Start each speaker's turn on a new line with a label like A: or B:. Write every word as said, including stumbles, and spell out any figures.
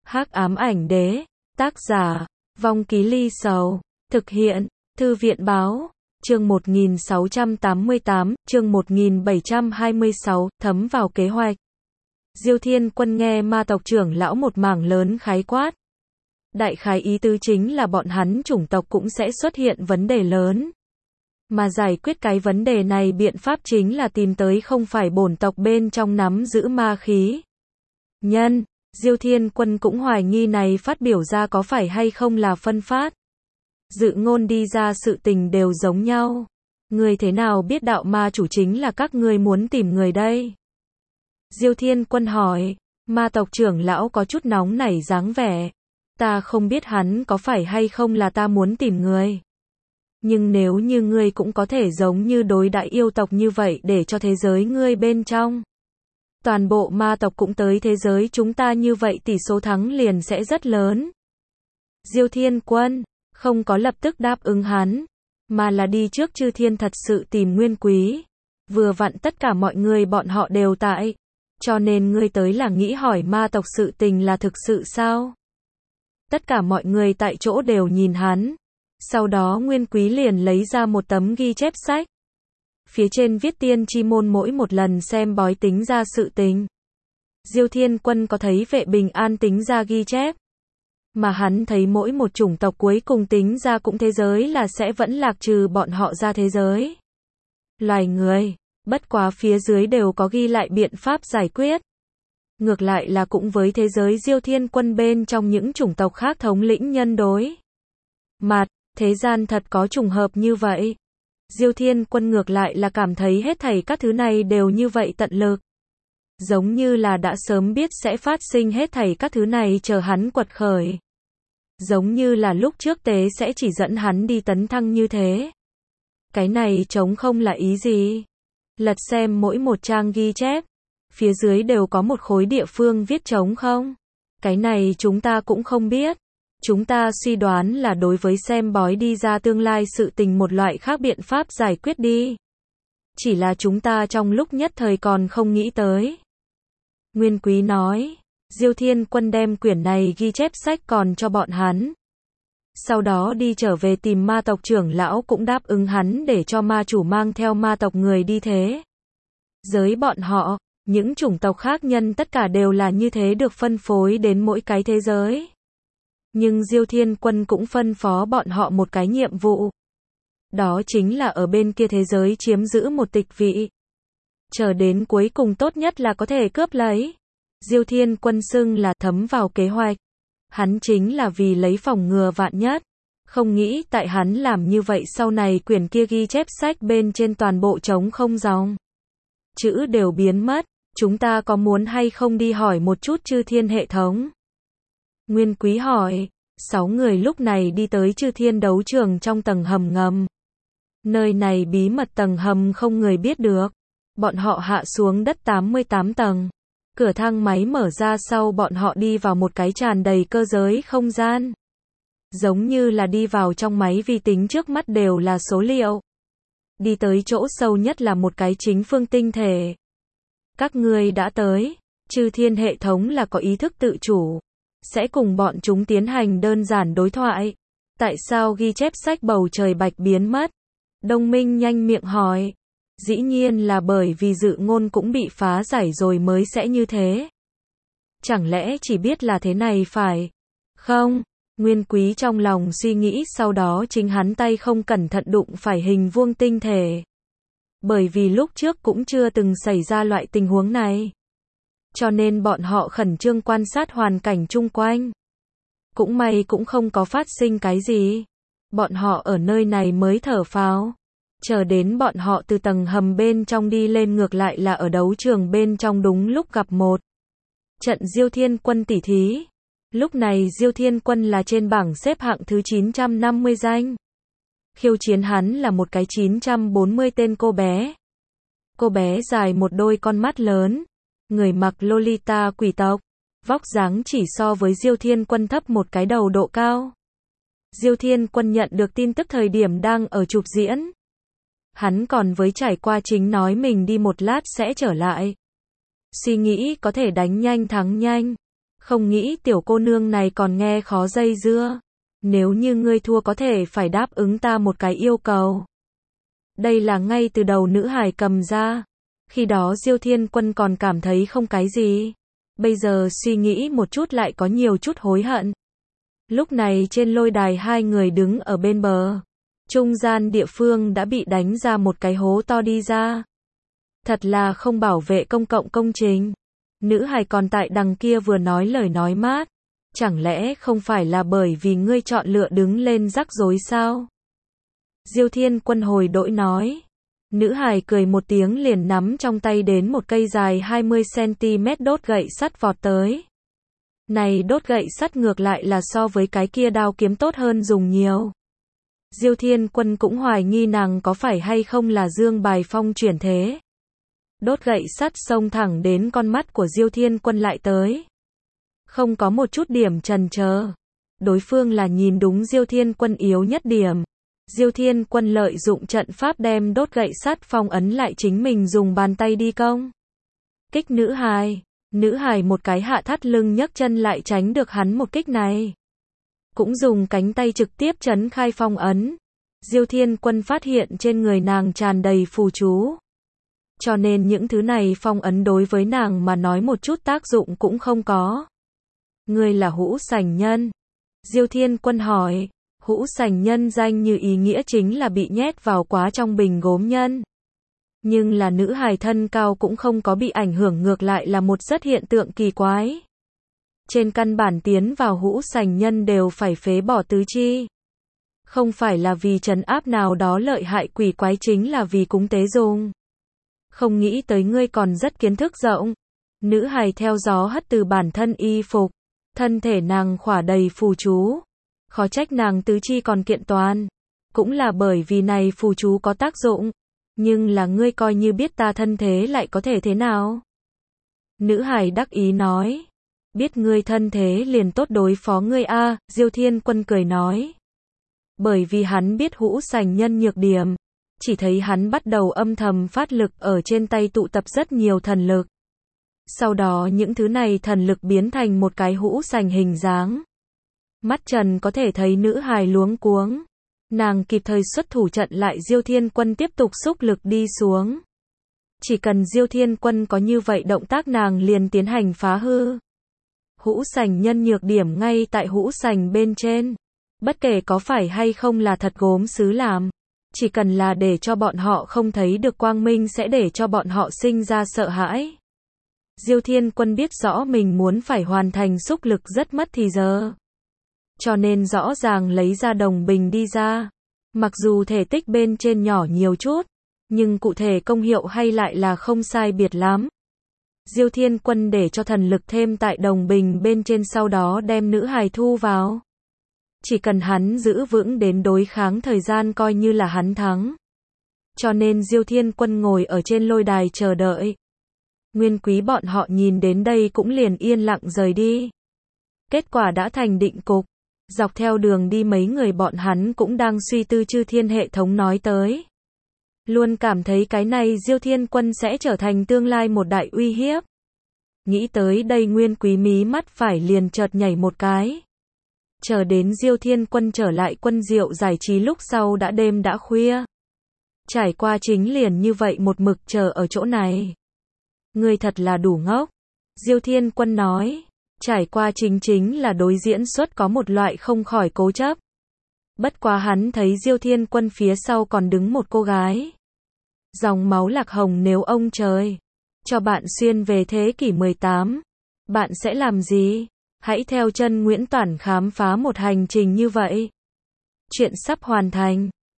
A: Hắc ám ảnh đế, tác giả, Vong Ký Ly Sầu, thực hiện, Thư viện báo, chương một nghìn sáu trăm tám mươi tám, chương một nghìn bảy trăm hai mươi sáu, thấm vào kế hoạch. Diêu Thiên Quân nghe ma tộc trưởng lão một mảng lớn khái quát. Đại khái ý tứ chính là bọn hắn chủng tộc cũng sẽ xuất hiện vấn đề lớn. Mà giải quyết cái vấn đề này biện pháp chính là tìm tới không phải bổn tộc bên trong nắm giữ ma khí. Nhân, Diêu Thiên Quân cũng hoài nghi này phát biểu ra có phải hay không là phân phát. Dự ngôn đi ra sự tình đều giống nhau. Người thế nào biết đạo ma chủ chính là các ngươi muốn tìm người đây? Diêu Thiên Quân hỏi, ma tộc trưởng lão có chút nóng nảy dáng vẻ. Ta không biết hắn có phải hay không là ta muốn tìm người. Nhưng nếu như ngươi cũng có thể giống như đối đại yêu tộc như vậy để cho thế giới ngươi bên trong. Toàn bộ ma tộc cũng tới thế giới chúng ta như vậy tỷ số thắng liền sẽ rất lớn. Diêu Thiên Quân không có lập tức đáp ứng hắn, mà là đi trước Chư Thiên thật sự tìm Nguyên Quý. Vừa vặn tất cả mọi người bọn họ đều tại, cho nên ngươi tới là nghĩ hỏi ma tộc sự tình là thực sự sao? Tất cả mọi người tại chỗ đều nhìn hắn. Sau đó Nguyên Quý liền lấy ra một tấm ghi chép sách. Phía trên viết tiên tri môn mỗi một lần xem bói tính ra sự tình. Diêu Thiên Quân có thấy vệ bình an tính ra ghi chép. Mà hắn thấy mỗi một chủng tộc cuối cùng tính ra cũng thế giới là sẽ vẫn lạc trừ bọn họ ra thế giới. Loài người, bất quá phía dưới đều có ghi lại biện pháp giải quyết. Ngược lại là cũng với thế giới Diêu Thiên Quân bên trong những chủng tộc khác thống lĩnh nhân đối. Mặt, thế gian thật có trùng hợp như vậy. Diêu Thiên Quân ngược lại là cảm thấy hết thảy các thứ này đều như vậy tận lực. Giống như là đã sớm biết sẽ phát sinh hết thảy các thứ này chờ hắn quật khởi. Giống như là lúc trước tế sẽ chỉ dẫn hắn đi tấn thăng như thế. Cái này trống không là ý gì? Lật xem mỗi một trang ghi chép. Phía dưới đều có một khối địa phương viết trống không? Cái này chúng ta cũng không biết. Chúng ta suy đoán là đối với xem bói đi ra tương lai sự tình một loại khác biện pháp giải quyết đi. Chỉ là chúng ta trong lúc nhất thời còn không nghĩ tới. Nguyên Quý nói, Diêu Thiên Quân đem quyển này ghi chép sách còn cho bọn hắn. Sau đó đi trở về tìm ma tộc trưởng lão cũng đáp ứng hắn để cho ma chủ mang theo ma tộc người đi thế. Giới bọn họ, những chủng tộc khác nhân tất cả đều là như thế được phân phối đến mỗi cái thế giới. Nhưng Diêu Thiên Quân cũng phân phó bọn họ một cái nhiệm vụ. Đó chính là ở bên kia thế giới chiếm giữ một tịch vị. Chờ đến cuối cùng tốt nhất là có thể cướp lấy. Diêu Thiên Quân xưng là thấm vào kế hoạch. Hắn chính là vì lấy phòng ngừa vạn nhất. Không nghĩ tại hắn làm như vậy sau này quyển kia ghi chép sách bên trên toàn bộ trống không dòng. Chữ đều biến mất. Chúng ta có muốn hay không đi hỏi một chút Chư Thiên hệ thống? Nguyên Quý hỏi. Sáu người lúc này đi tới Chư Thiên đấu trường trong tầng hầm ngầm. Nơi này bí mật tầng hầm không người biết được. Bọn họ hạ xuống đất tám mươi tám tầng. Cửa thang máy mở ra sau bọn họ đi vào một cái tràn đầy cơ giới không gian. Giống như là đi vào trong máy vi tính trước mắt đều là số liệu. Đi tới chỗ sâu nhất là một cái chính phương tinh thể. Các ngươi đã tới. Chư Thiên hệ thống là có ý thức tự chủ. Sẽ cùng bọn chúng tiến hành đơn giản đối thoại. Tại sao ghi chép sách bầu trời bạch biến mất? Đông Minh nhanh miệng hỏi. Dĩ nhiên là bởi vì dự ngôn cũng bị phá giải rồi mới sẽ như thế. Chẳng lẽ chỉ biết là thế này phải không? Nguyên Quý trong lòng suy nghĩ sau đó chính hắn tay không cẩn thận đụng phải hình vuông tinh thể. Bởi vì lúc trước cũng chưa từng xảy ra loại tình huống này. Cho nên bọn họ khẩn trương quan sát hoàn cảnh chung quanh. Cũng may cũng không có phát sinh cái gì. Bọn họ ở nơi này mới thở phào. Chờ đến bọn họ từ tầng hầm bên trong đi lên ngược lại là ở đấu trường bên trong đúng lúc gặp một trận Diêu Thiên Quân tỉ thí. Lúc này Diêu Thiên Quân là trên bảng xếp hạng thứ chín trăm năm mươi danh. Khiêu chiến hắn là một cái chín trăm bốn mươi tên cô bé. Cô bé dài một đôi con mắt lớn. Người mặc Lolita quỷ tộc. Vóc dáng chỉ so với Diêu Thiên Quân thấp một cái đầu độ cao. Diêu Thiên Quân nhận được tin tức thời điểm đang ở chụp diễn. Hắn còn với trải qua chính nói mình đi một lát sẽ trở lại. Suy nghĩ có thể đánh nhanh thắng nhanh. Không nghĩ tiểu cô nương này còn nghe khó dây dưa. Nếu như ngươi thua có thể phải đáp ứng ta một cái yêu cầu. Đây là ngay từ đầu nữ hài cầm ra. Khi đó Diêu Thiên Quân còn cảm thấy không cái gì. Bây giờ suy nghĩ một chút lại có nhiều chút hối hận. Lúc này trên lôi đài hai người đứng ở bên bờ. Trung gian địa phương đã bị đánh ra một cái hố to đi ra. Thật là không bảo vệ công cộng công trình. Nữ hài còn tại đằng kia vừa nói lời nói mát. Chẳng lẽ không phải là bởi vì ngươi chọn lựa đứng lên rắc rối sao? Diêu Thiên Quân hồi đỗi nói. Nữ hài cười một tiếng liền nắm trong tay đến một cây dài hai mươi xăng-ti-mét đốt gậy sắt vọt tới. Này đốt gậy sắt ngược lại là so với cái kia đao kiếm tốt hơn dùng nhiều. Diêu Thiên Quân cũng hoài nghi nàng có phải hay không là Dương Bài Phong chuyển thế. Đốt gậy sắt xông thẳng đến con mắt của Diêu Thiên Quân lại tới. Không có một chút điểm chần chờ. Đối phương là nhìn đúng Diêu Thiên Quân yếu nhất điểm. Diêu Thiên Quân lợi dụng trận pháp đem đốt gậy sắt phong ấn lại chính mình dùng bàn tay đi công. Kích nữ hài. Nữ hài một cái hạ thắt lưng nhấc chân lại tránh được hắn một kích này. Cũng dùng cánh tay trực tiếp trấn khai phong ấn. Diêu Thiên Quân phát hiện trên người nàng tràn đầy phù chú. Cho nên những thứ này phong ấn đối với nàng mà nói một chút tác dụng cũng không có. Ngươi là Hũ Sành Nhân. Diêu Thiên Quân hỏi. Hũ Sành Nhân danh như ý nghĩa chính là bị nhét vào quá trong bình gốm nhân. Nhưng là nữ hài thân cao cũng không có bị ảnh hưởng, ngược lại là một rất hiện tượng kỳ quái. Trên căn bản tiến vào Hũ Sành Nhân đều phải phế bỏ tứ chi. Không phải là vì trấn áp nào đó lợi hại quỷ quái, chính là vì cúng tế dùng. Không nghĩ tới ngươi còn rất kiến thức rộng. Nữ hài theo gió hất từ bản thân y phục. Thân thể nàng khỏa đầy phù chú. Khó trách nàng tứ chi còn kiện toàn. Cũng là bởi vì này phù chú có tác dụng. Nhưng là ngươi coi như biết ta thân thế lại có thể thế nào? Nữ hài đắc ý nói. Biết ngươi thân thế liền tốt đối phó ngươi a. Diêu Thiên Quân cười nói. Bởi vì hắn biết Hũ Sành Nhân nhược điểm. Chỉ thấy hắn bắt đầu âm thầm phát lực ở trên tay tụ tập rất nhiều thần lực. Sau đó những thứ này thần lực biến thành một cái hũ sành hình dáng. Mắt trần có thể thấy nữ hài luống cuống. Nàng kịp thời xuất thủ chặn lại Diêu Thiên Quân tiếp tục xúc lực đi xuống. Chỉ cần Diêu Thiên Quân có như vậy động tác nàng liền tiến hành phá hư. Hũ sành nhân nhược điểm ngay tại hũ sành bên trên. Bất kể có phải hay không là thật gốm sứ làm. Chỉ cần là để cho bọn họ không thấy được quang minh sẽ để cho bọn họ sinh ra sợ hãi. Diêu Thiên Quân biết rõ mình muốn phải hoàn thành xúc lực rất mất thì giờ. Cho nên rõ ràng lấy ra đồng bình đi ra. Mặc dù thể tích bên trên nhỏ nhiều chút, nhưng cụ thể công hiệu hay lại là không sai biệt lắm. Diêu Thiên Quân để cho thần lực thêm tại đồng bình bên trên, sau đó đem nữ hài thu vào. Chỉ cần hắn giữ vững đến đối kháng thời gian coi như là hắn thắng. Cho nên Diêu Thiên Quân ngồi ở trên lôi đài chờ đợi. Nguyên Quý bọn họ nhìn đến đây cũng liền yên lặng rời đi. Kết quả đã thành định cục. Dọc theo đường đi mấy người bọn hắn cũng đang suy tư chư thiên hệ thống nói tới. Luôn cảm thấy cái này Diêu Thiên Quân sẽ trở thành tương lai một đại uy hiếp. Nghĩ tới đây Nguyên Quý mí mắt phải liền chợt nhảy một cái. Chờ đến Diêu Thiên Quân trở lại Quân Diệu giải trí lúc sau đã đêm đã khuya. Trải qua chính liền như vậy một mực chờ ở chỗ này. Ngươi thật là đủ ngốc. Diêu Thiên Quân nói. Trải qua chính chính là đối diễn xuất có một loại không khỏi cố chấp. Bất quá hắn thấy Diêu Thiên Quân phía sau còn đứng một cô gái. Dòng máu lạc hồng, nếu ông trời cho bạn xuyên về thế kỷ mười tám, bạn sẽ làm gì? Hãy theo chân Nguyễn Toản khám phá một hành trình như vậy. Chuyện sắp hoàn thành.